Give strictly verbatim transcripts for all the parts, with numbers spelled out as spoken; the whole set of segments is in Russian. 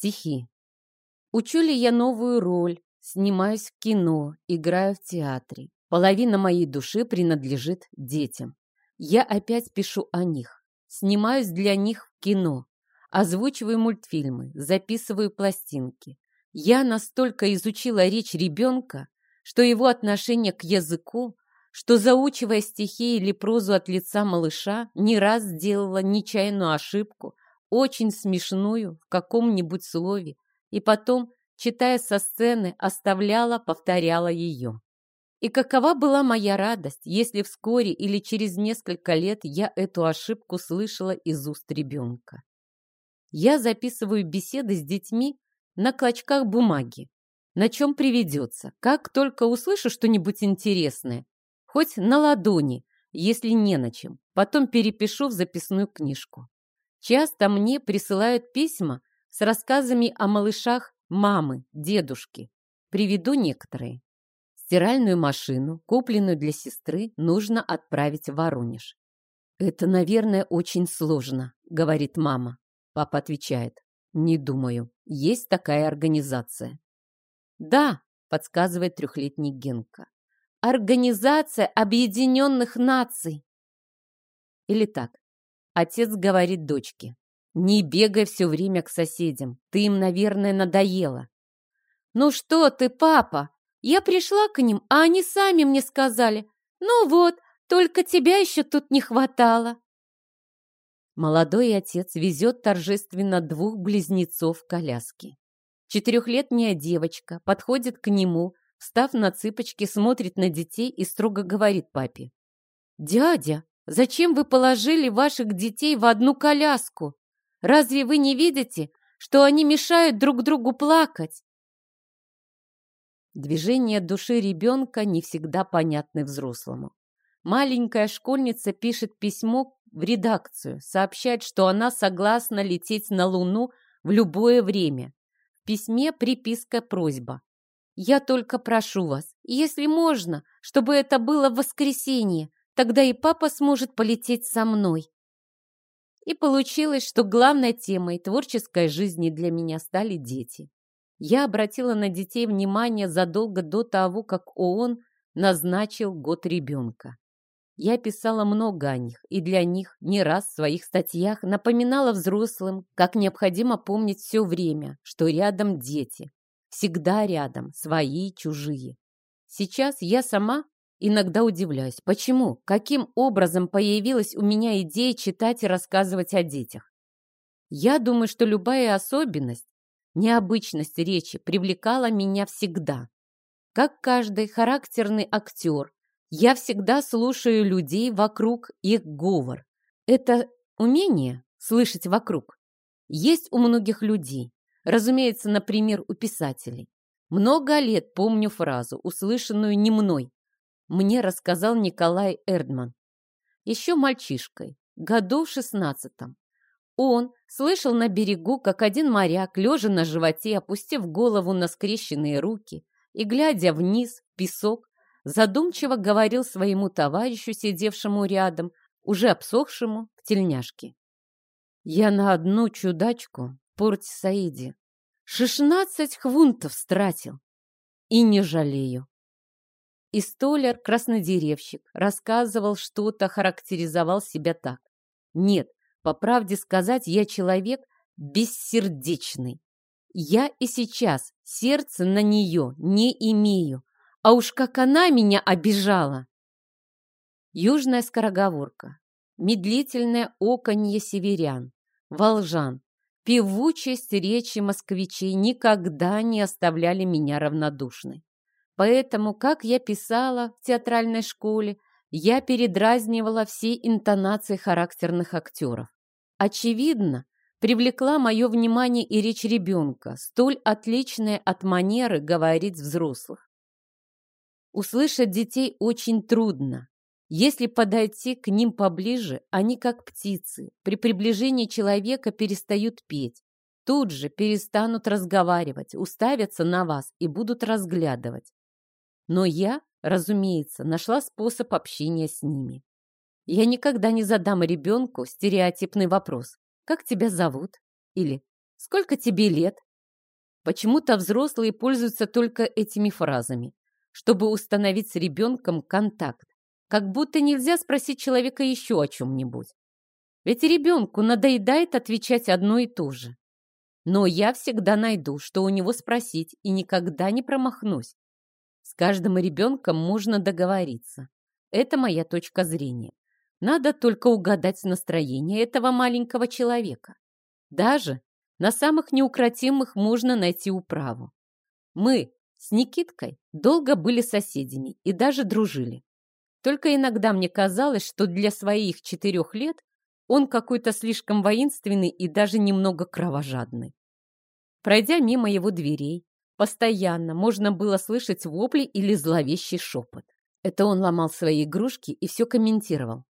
Стихи. Учу ли я новую роль, снимаюсь в кино, играю в театре. Половина моей души принадлежит детям. Я опять пишу о них, снимаюсь для них в кино, озвучиваю мультфильмы, записываю пластинки. Я настолько изучила речь ребенка, что его отношение к языку, что, заучивая стихи или прозу от лица малыша, не раз сделала нечаянную ошибку, очень смешную в каком-нибудь слове, и потом, читая со сцены, оставляла, повторяла ее. И какова была моя радость, если вскоре или через несколько лет я эту ошибку слышала из уст ребенка. Я записываю беседы с детьми на клочках бумаги, на чем приведется. Как только услышу что-нибудь интересное, хоть на ладони, если не на чем, потом перепишу в записную книжку. Часто мне присылают письма с рассказами о малышах мамы, дедушки. Приведу некоторые. Стиральную машину, купленную для сестры, нужно отправить в Воронеж. «Это, наверное, очень сложно», — говорит мама. Папа отвечает: «Не думаю. Есть такая организация». «Да», — подсказывает трехлетний Генка. «Организация Объединенных Наций». Или так. Отец говорит дочке: «Не бегай все время к соседям. Ты им, наверное, надоела». «Ну что ты, папа? Я пришла к ним, а они сами мне сказали: ну вот, только тебя еще тут не хватало». Молодой отец везет торжественно двух близнецов в коляске. Четырехлетняя девочка подходит к нему, встав на цыпочки, смотрит на детей и строго говорит папе: «Дядя, зачем вы положили ваших детей в одну коляску? Разве вы не видите, что они мешают друг другу плакать?» Движения души ребенка не всегда понятны взрослому. Маленькая школьница пишет письмо в редакцию, сообщает, что она согласна лететь на Луну в любое время. В письме приписка-просьба: «Я только прошу вас, если можно, чтобы это было в воскресенье, тогда и папа сможет полететь со мной». И получилось, что главной темой творческой жизни для меня стали дети. Я обратила на детей внимание задолго до того, как ООН назначил год ребенка. Я писала много о них, и для них не раз в своих статьях напоминала взрослым, как необходимо помнить все время, что рядом дети. Всегда рядом, свои и чужие. Сейчас я сама иногда удивляюсь, почему, каким образом появилась у меня идея читать и рассказывать о детях. Я думаю, что любая особенность, необычность речи привлекала меня всегда. Как каждый характерный актер, я всегда слушаю людей вокруг, их говор. Это умение слышать вокруг есть у многих людей. Разумеется, например, у писателей. Много лет помню фразу, услышанную не мной. Мне рассказал Николай Эрдман. Еще мальчишкой, году в шестнадцатом. Он слышал на берегу, как один моряк, лежа на животе, опустив голову на скрещенные руки и, глядя вниз в песок, задумчиво говорил своему товарищу, сидевшему рядом, уже обсохшему в тельняшке: «Я на одну чудачку в Порт-Саиде шестнадцать хвунтов стратил и не жалею». И столяр-краснодеревщик рассказывал что-то, характеризовал себя так: «Нет, по правде сказать, я человек бессердечный. Я и сейчас сердца на нее не имею, а уж как она меня обижала». Южная скороговорка, медлительное оканье северян, волжан, певучесть речи москвичей никогда не оставляли меня равнодушной. Поэтому, как я писала в театральной школе, я передразнивала все интонации характерных актеров. Очевидно, привлекла мое внимание и речь ребенка, столь отличная от манеры говорить взрослых. Услышать детей очень трудно. Если подойти к ним поближе, они, как птицы, при приближении человека перестают петь, тут же перестанут разговаривать, уставятся на вас и будут разглядывать. Но я, разумеется, нашла способ общения с ними. Я никогда не задам ребенку стереотипный вопрос: «Как тебя зовут?» или «Сколько тебе лет?» Почему-то взрослые пользуются только этими фразами, чтобы установить с ребенком контакт, как будто нельзя спросить человека еще о чем-нибудь. Ведь ребенку надоедает отвечать одно и то же. Но я всегда найду, что у него спросить, и никогда не промахнусь. С каждым ребенком можно договориться. Это моя точка зрения. Надо только угадать настроение этого маленького человека. Даже на самых неукротимых можно найти управу. Мы с Никиткой долго были соседями и даже дружили. Только иногда мне казалось, что для своих четырех лет он какой-то слишком воинственный и даже немного кровожадный. Пройдя мимо его дверей, постоянно можно было слышать вопли или зловещий шепот. Это он ломал свои игрушки и все комментировал.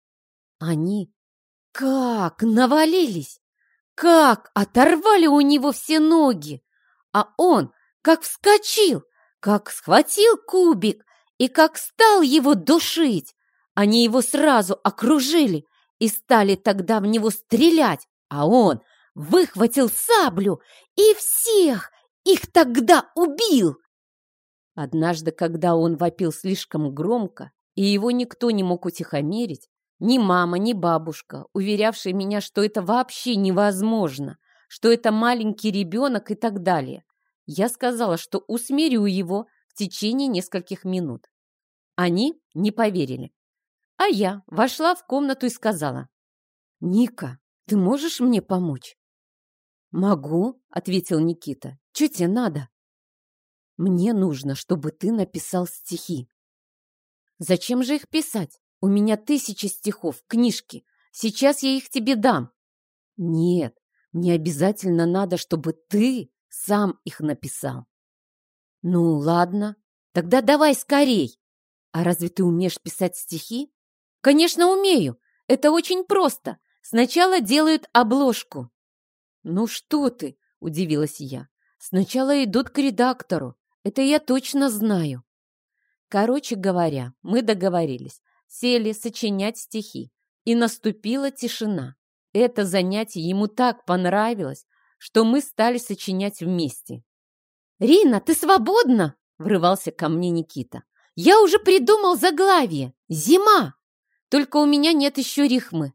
Они как навалились, как оторвали у него все ноги, а он как вскочил, как схватил кубик и как стал его душить. Они его сразу окружили и стали тогда в него стрелять, а он выхватил саблю и всех их тогда убил. Однажды, когда он вопил слишком громко, и его никто не мог утихомирить, ни мама, ни бабушка, уверявшие меня, что это вообще невозможно, что это маленький ребенок и так далее, я сказала, что усмирю его в течение нескольких минут. Они не поверили. А я вошла в комнату и сказала: «Ника, ты можешь мне помочь?» «Могу», — ответил Никита. «Чё тебе надо?» «Мне нужно, чтобы ты написал стихи». «Зачем же их писать? У меня тысячи стихов, книжки. Сейчас я их тебе дам». «Нет, мне обязательно надо, чтобы ты сам их написал». «Ну, ладно, тогда давай скорей». «А разве ты умеешь писать стихи?» «Конечно, умею. Это очень просто. Сначала делают обложку». «Ну что ты?» – удивилась я. «Сначала идут к редактору. Это я точно знаю». Короче говоря, мы договорились. Сели сочинять стихи. И наступила тишина. Это занятие ему так понравилось, что мы стали сочинять вместе. «Рина, ты свободна?» – врывался ко мне Никита. «Я уже придумал заглавие. Зима! Только у меня нет еще рифмы».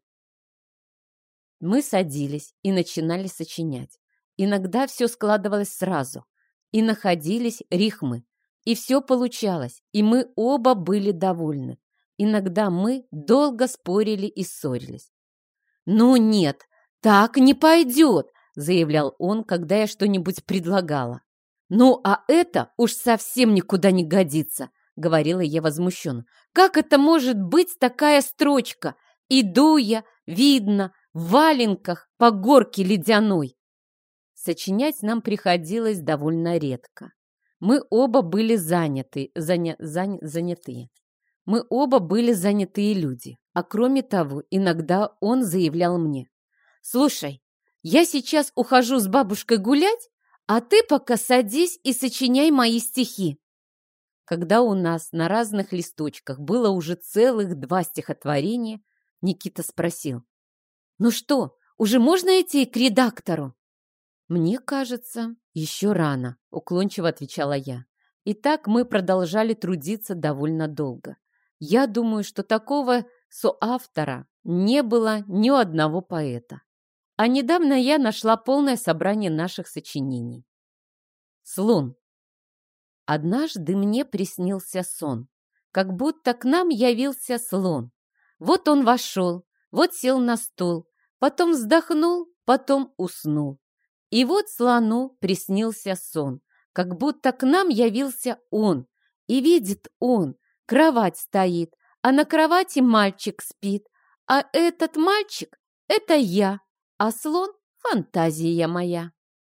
Мы садились и начинали сочинять. Иногда все складывалось сразу. И находились рифмы. И все получалось. И мы оба были довольны. Иногда мы долго спорили и ссорились. «Ну нет, так не пойдет», — заявлял он, когда я что-нибудь предлагала. «Ну, а это уж совсем никуда не годится», — говорила я возмущенно. «Как это может быть такая строчка? Иду я, видно, в валенках по горке ледяной». Сочинять нам приходилось довольно редко. Мы оба были заняты, заня, заня, занятые. Мы оба были занятые люди. А кроме того, иногда он заявлял мне: «Слушай, я сейчас ухожу с бабушкой гулять, а ты пока садись и сочиняй мои стихи». Когда у нас на разных листочках было уже целых два стихотворения, Никита спросил: «Ну что, уже можно идти к редактору?» «Мне кажется, еще рано», — уклончиво отвечала я. И так мы продолжали трудиться довольно долго. Я думаю, что такого соавтора не было ни у одного поэта. А недавно я нашла полное собрание наших сочинений. Слон. Однажды мне приснился сон, как будто к нам явился слон. Вот он вошел, вот сел на стул, потом вздохнул, потом уснул. И вот слону приснился сон, как будто к нам явился он. И видит он, кровать стоит, а на кровати мальчик спит. А этот мальчик — это я, а слон — фантазия моя.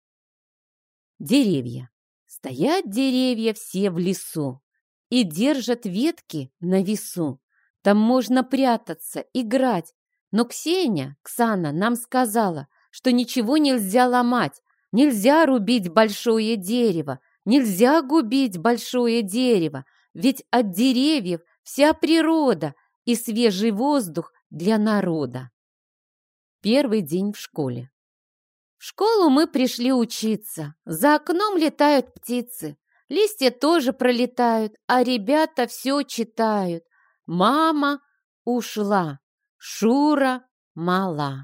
Деревья. Стоят деревья все в лесу и держат ветки на весу. Там можно прятаться, играть. Но Ксения, Ксана, нам сказала, что ничего нельзя ломать, нельзя рубить большое дерево, нельзя губить большое дерево, ведь от деревьев вся природа и свежий воздух для народа. Первый день в школе. В школу мы пришли учиться. За окном летают птицы. Листья тоже пролетают, а ребята все читают. Мама ушла, Шура мала.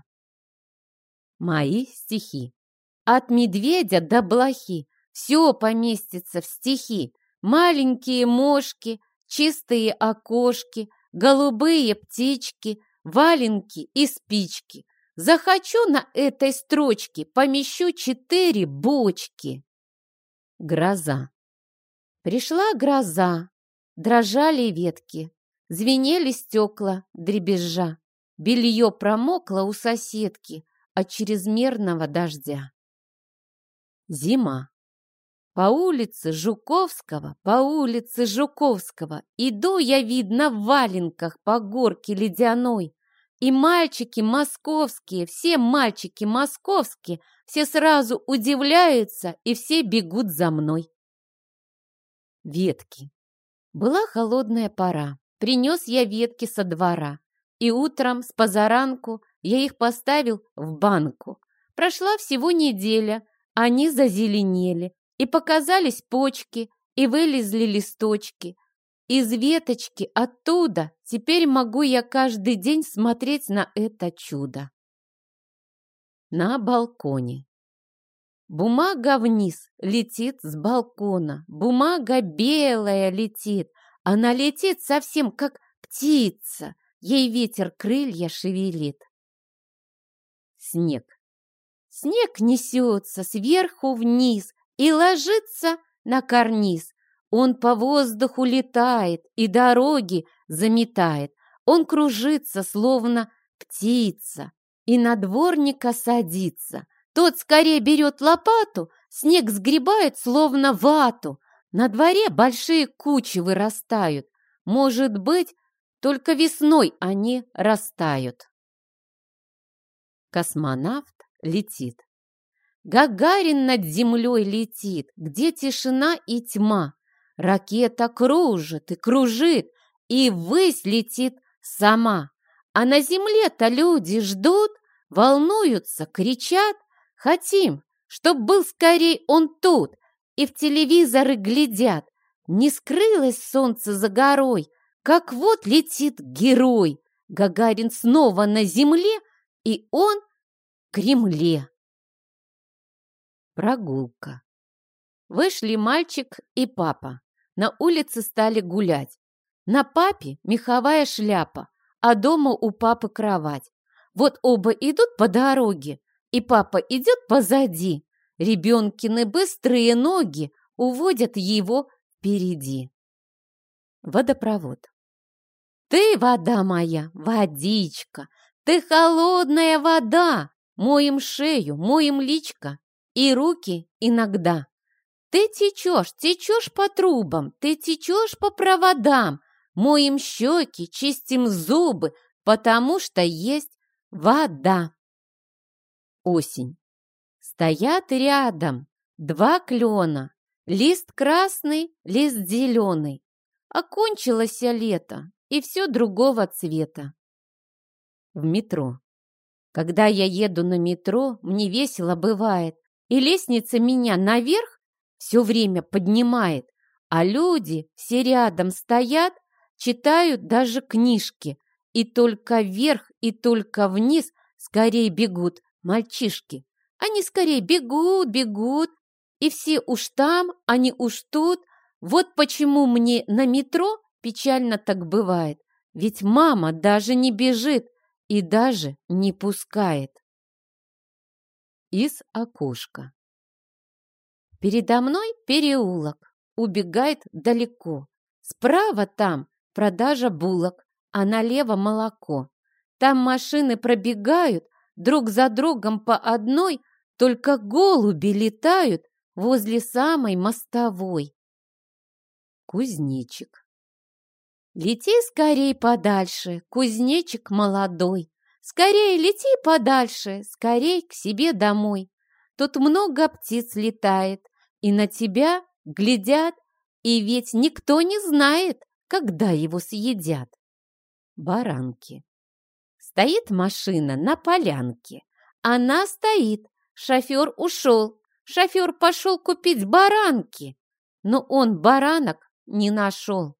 Мои стихи. От медведя до блохи все поместится в стихи. Маленькие мошки, чистые окошки, голубые птички, валенки и спички. Захочу на этой строчке, помещу четыре бочки. Гроза. Пришла гроза, дрожали ветки, звенели стекла, дребезжа. Белье промокло у соседки от чрезмерного дождя. Зима. По улице Жуковского, по улице Жуковского иду я, видно, в валенках по горке ледяной. И мальчики московские, все мальчики московские, все сразу удивляются и все бегут за мной. Ветки. Была холодная пора, принес я ветки со двора, и утром с позаранку я их поставил в банку. Прошла всего неделя, они зазеленели, и показались почки, и вылезли листочки. Из веточки оттуда теперь могу я каждый день смотреть на это чудо. На балконе. Бумага вниз летит с балкона, бумага белая летит, она летит совсем как птица, ей ветер крылья шевелит. Снег. Снег несется сверху вниз и ложится на карниз. Он по воздуху летает и дороги заметает. Он кружится, словно птица, и на дворника садится. Тот скорее берет лопату, снег сгребает, словно вату. На дворе большие кучи вырастают. Может быть, только весной они растают. Космонавт летит. Гагарин над землей летит, где тишина и тьма. Ракета кружит и кружит, и ввысь летит сама. А на земле-то люди ждут, волнуются, кричат. Хотим, чтоб был скорей он тут, и в телевизоры глядят. Не скрылось солнце за горой, как вот летит герой. Гагарин снова на земле, и он в Кремле. Прогулка. Вышли мальчик и папа. На улице стали гулять. На папе меховая шляпа, а дома у папы кровать. Вот оба идут по дороге, и папа идет позади. Ребенкины быстрые ноги уводят его впереди. Водопровод. Ты, вода моя, водичка, ты холодная вода. Моем шею, моем личко и руки иногда. Ты течешь, течешь по трубам, ты течешь по проводам. Моем щеки, чистим зубы, потому что есть вода. Осень. Стоят рядом два клена, лист красный, лист зеленый. Окончилось лето, и все другого цвета. В метро. Когда я еду на метро, мне весело бывает, и лестница меня наверх все время поднимает, а люди все рядом стоят, читают даже книжки, и только вверх, и только вниз скорее бегут мальчишки. Они скорее бегут, бегут, и все уж там, они уж тут. Вот почему мне на метро печально так бывает, ведь мама даже не бежит и даже не пускает. Из окошка. Передо мной переулок, убегает далеко. Справа там продажа булок, а налево молоко. Там машины пробегают друг за другом по одной, только голуби летают возле самой мостовой. Кузнечик. Лети скорей подальше, кузнечик молодой. Скорей лети подальше, скорей к себе домой. Тут много птиц летает, и на тебя глядят, и ведь никто не знает, когда его съедят. Баранки. Стоит машина на полянке. Она стоит, Шофер ушел. Шофер пошел купить баранки, но он баранок не нашел.